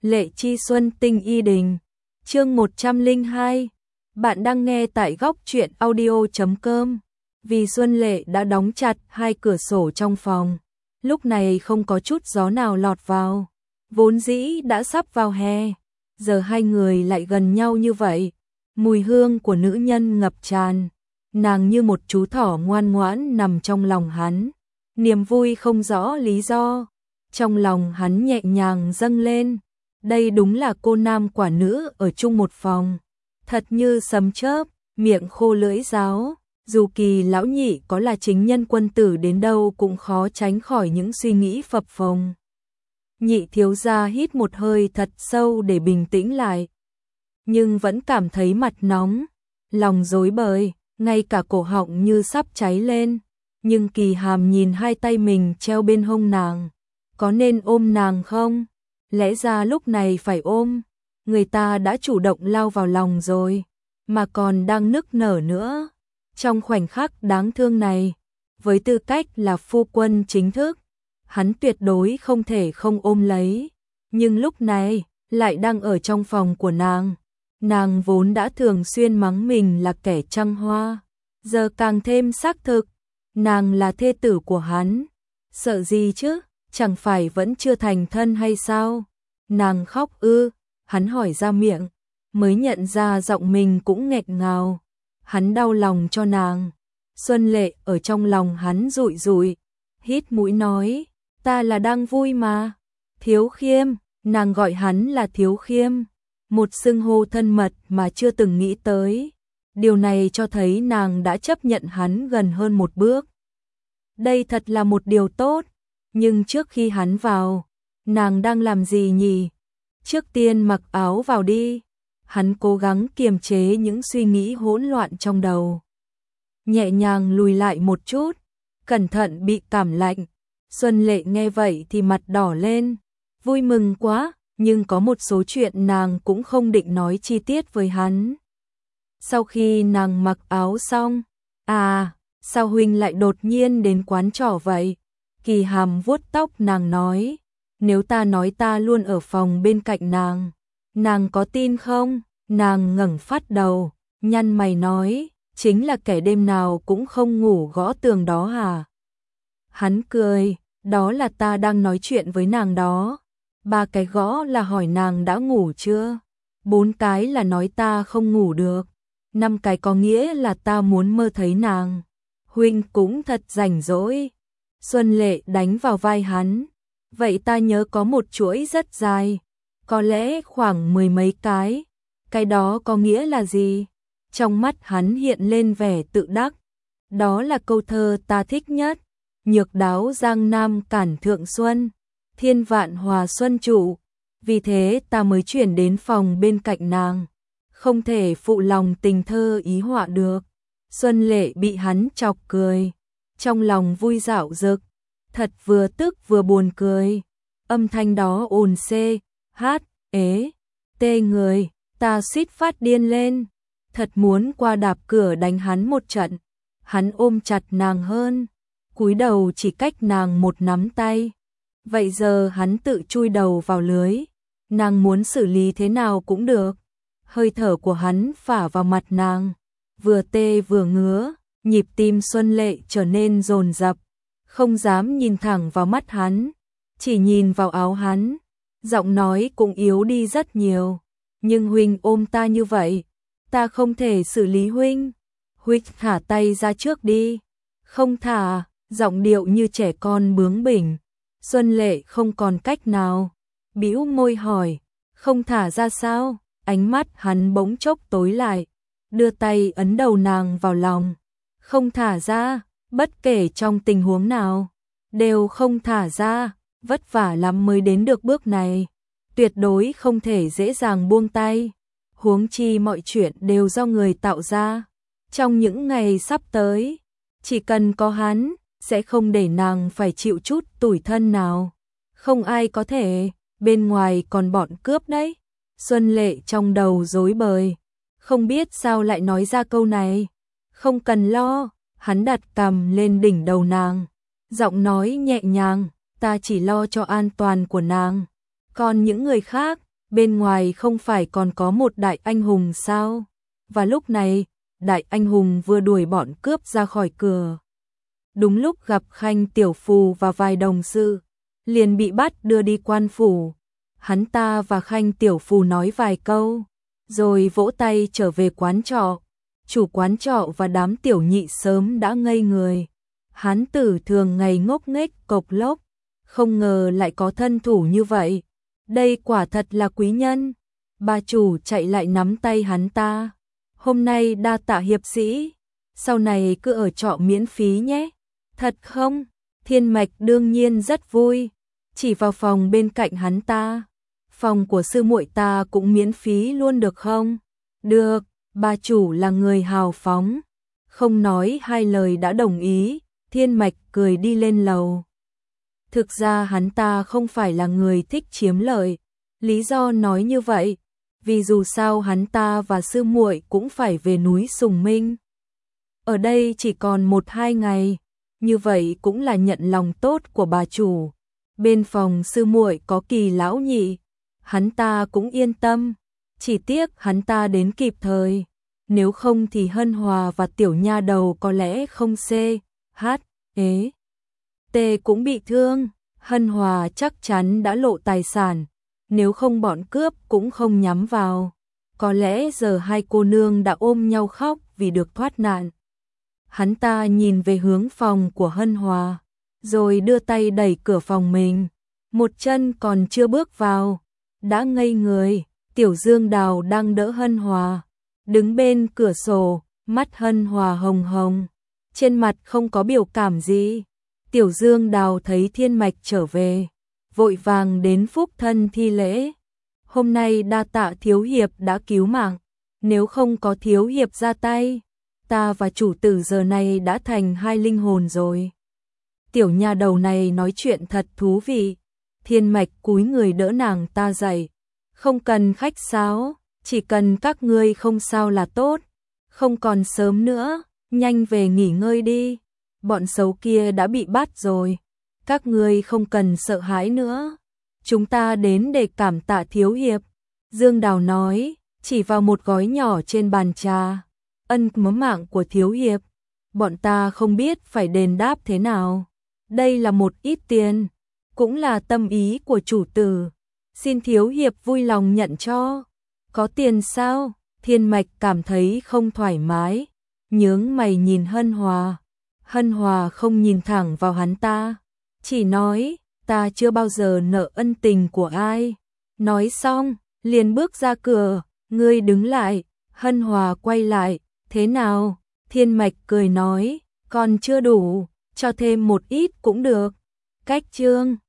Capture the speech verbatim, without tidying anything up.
Lệ Chi Xuân Tinh Y Đình. Chương một trăm lẻ hai. Bạn đang nghe tại góc truyện audio chấm com. Vì Xuân Lệ đã đóng chặt hai cửa sổ trong phòng, lúc này không có chút gió nào lọt vào. Vốn dĩ đã sắp vào hè, giờ hai người lại gần nhau như vậy. Mùi hương của nữ nhân ngập tràn, nàng như một chú thỏ ngoan ngoãn nằm trong lòng hắn. Niềm vui không rõ lý do, trong lòng hắn nhẹ nhàng dâng lên. Đây đúng là cô nam quả nữ ở chung một phòng, thật như sấm chớp, miệng khô lưỡi giáo. Dù Kỳ lão nhị có là chính nhân quân tử đến đâu cũng khó tránh khỏi những suy nghĩ phập phồng. Nhị thiếu gia hít một hơi thật sâu để bình tĩnh lại, nhưng vẫn cảm thấy mặt nóng, lòng rối bời, ngay cả cổ họng như sắp cháy lên. Nhưng Kỳ Hàm nhìn hai tay mình treo bên hông nàng, có nên ôm nàng không? Lẽ ra lúc này phải ôm, người ta đã chủ động lao vào lòng rồi, mà còn đang nức nở nữa. Trong khoảnh khắc đáng thương này, với tư cách là phu quân chính thức, hắn tuyệt đối không thể không ôm lấy. Nhưng lúc này, lại đang ở trong phòng của nàng. Nàng vốn đã thường xuyên mắng mình là kẻ trăng hoa, giờ càng thêm xác thực, nàng là thê tử của hắn. Sợ gì chứ, chẳng phải vẫn chưa thành thân hay sao? Nàng khóc ư? Hắn hỏi ra miệng, mới nhận ra giọng mình cũng nghẹn ngào. Hắn đau lòng cho nàng. Xuân Lệ ở trong lòng hắn rụi rụi, hít mũi nói, ta là đang vui mà. Thiếu Khiêm, nàng gọi hắn là Thiếu Khiêm, một xưng hô thân mật mà chưa từng nghĩ tới. Điều này cho thấy nàng đã chấp nhận hắn gần hơn một bước. Đây thật là một điều tốt, nhưng trước khi hắn vào, nàng đang làm gì nhỉ? Trước tiên mặc áo vào đi. Hắn cố gắng kiềm chế những suy nghĩ hỗn loạn trong đầu, nhẹ nhàng lùi lại một chút, cẩn thận bị cảm lạnh. Xuân Lệ nghe vậy thì mặt đỏ lên, vui mừng quá, nhưng có một số chuyện nàng cũng không định nói chi tiết với hắn. Sau khi nàng mặc áo xong, à, sao huynh lại đột nhiên đến quán trọ vậy? Kỳ Hàm vuốt tóc nàng nói, nếu ta nói ta luôn ở phòng bên cạnh nàng, nàng có tin không? Nàng ngẩng phát đầu, nhăn mày nói, chính là kẻ đêm nào cũng không ngủ gõ tường đó hả? Hắn cười, đó là ta đang nói chuyện với nàng đó. Ba cái gõ là hỏi nàng đã ngủ chưa? Bốn cái là nói ta không ngủ được. Năm cái có nghĩa là ta muốn mơ thấy nàng. Huynh cũng thật rảnh rỗi. Xuân Lệ đánh vào vai hắn. Vậy ta nhớ có một chuỗi rất dài, có lẽ khoảng mười mấy cái. Cái đó có nghĩa là gì? Trong mắt hắn hiện lên vẻ tự đắc. Đó là câu thơ ta thích nhất. Nhược đáo giang nam cản thượng xuân, thiên vạn hòa xuân trụ. Vì thế ta mới chuyển đến phòng bên cạnh nàng, không thể phụ lòng tình thơ ý họa được. Xuân Lệ bị hắn chọc cười, trong lòng vui dạo dực, thật vừa tức vừa buồn cười. Âm thanh đó ồn xê, hát, ế, tê người, ta suýt phát điên lên, thật muốn qua đạp cửa đánh hắn một trận. Hắn ôm chặt nàng hơn, cúi đầu chỉ cách nàng một nắm tay. Vậy giờ hắn tự chui đầu vào lưới, nàng muốn xử lý thế nào cũng được. Hơi thở của hắn phả vào mặt nàng, vừa tê vừa ngứa, nhịp tim Xuân Lệ trở nên dồn dập, không dám nhìn thẳng vào mắt hắn, chỉ nhìn vào áo hắn. Giọng nói cũng yếu đi rất nhiều, nhưng huynh ôm ta như vậy, ta không thể xử lý huynh. Huynh thả tay ra trước đi. Không thả, giọng điệu như trẻ con bướng bỉnh. Xuân Lệ không còn cách nào, bĩu môi hỏi, không thả ra sao? Ánh mắt hắn bỗng chốc tối lại, đưa tay ấn đầu nàng vào lòng. Không thả ra, bất kể trong tình huống nào, đều không thả ra. Vất vả lắm mới đến được bước này, tuyệt đối không thể dễ dàng buông tay. Huống chi mọi chuyện đều do người tạo ra. Trong những ngày sắp tới, chỉ cần có hắn, sẽ không để nàng phải chịu chút tủi thân nào. Không ai có thể, bên ngoài còn bọn cướp đấy. Xuân Lệ trong đầu rối bời, không biết sao lại nói ra câu này. Không cần lo, hắn đặt cằm lên đỉnh đầu nàng, giọng nói nhẹ nhàng, ta chỉ lo cho an toàn của nàng, còn những người khác, bên ngoài không phải còn có một đại anh hùng sao? Và lúc này, đại anh hùng vừa đuổi bọn cướp ra khỏi cửa. Đúng lúc gặp Khanh Tiểu Phù và vài đồng sự, liền bị bắt đưa đi quan phủ. Hắn ta và Khanh Tiểu Phù nói vài câu, rồi vỗ tay trở về quán trọ. Chủ quán trọ và đám tiểu nhị sớm đã ngây người. Hán tử thường ngày ngốc nghếch cộc lốc, không ngờ lại có thân thủ như vậy. Đây quả thật là quý nhân. Bà chủ chạy lại nắm tay hắn ta. Hôm nay đa tạ hiệp sĩ, sau này cứ ở trọ miễn phí nhé. Thật không? Thiên Mạch đương nhiên rất vui, chỉ vào phòng bên cạnh hắn ta. Phòng của sư muội ta cũng miễn phí luôn được không? Được, bà chủ là người hào phóng. Không nói hai lời đã đồng ý, Thiên Mạch cười đi lên lầu. Thực ra hắn ta không phải là người thích chiếm lợi. Lý do nói như vậy, vì dù sao hắn ta và sư muội cũng phải về núi Sùng Minh. Ở đây chỉ còn một hai ngày, như vậy cũng là nhận lòng tốt của bà chủ. Bên phòng sư muội có Kỳ lão nhị, hắn ta cũng yên tâm, chỉ tiếc hắn ta đến kịp thời, nếu không thì Hân Hòa và tiểu nha đầu có lẽ không xê, hát, ế. Tê cũng bị thương, Hân Hòa chắc chắn đã lộ tài sản, nếu không bọn cướp cũng không nhắm vào. Có lẽ giờ hai cô nương đã ôm nhau khóc vì được thoát nạn. Hắn ta nhìn về hướng phòng của Hân Hòa, rồi đưa tay đẩy cửa phòng mình. Một chân còn chưa bước vào, đã ngây người. Tiểu Dương Đào đang đỡ Hân Hòa, đứng bên cửa sổ, mắt Hân Hòa hồng hồng, trên mặt không có biểu cảm gì. Tiểu Dương Đào thấy Thiên Mạch trở về, vội vàng đến phúc thân thi lễ. Hôm nay đa tạ thiếu hiệp đã cứu mạng, nếu không có thiếu hiệp ra tay, ta và chủ tử giờ này đã thành hai linh hồn rồi. Tiểu nha đầu này nói chuyện thật thú vị. Thiên Mạch cúi người đỡ nàng ta dậy. Không cần khách sáo, chỉ cần các ngươi không sao là tốt. Không còn sớm nữa, nhanh về nghỉ ngơi đi. Bọn xấu kia đã bị bắt rồi, các ngươi không cần sợ hãi nữa. Chúng ta đến để cảm tạ thiếu hiệp. Dương Đào nói, chỉ vào một gói nhỏ trên bàn trà. Ân cứu mạng của thiếu hiệp, bọn ta không biết phải đền đáp thế nào. Đây là một ít tiền, cũng là tâm ý của chủ tử. Xin thiếu hiệp vui lòng nhận cho. Có tiền sao? Thiên Mạch cảm thấy không thoải mái, nhướng mày nhìn Hân Hòa. Hân Hòa không nhìn thẳng vào hắn ta, chỉ nói, ta chưa bao giờ nợ ân tình của ai. Nói xong, liền bước ra cửa. Ngươi đứng lại. Hân Hòa quay lại, thế nào? Thiên Mạch cười nói, còn chưa đủ, cho thêm một ít cũng được. Cách chương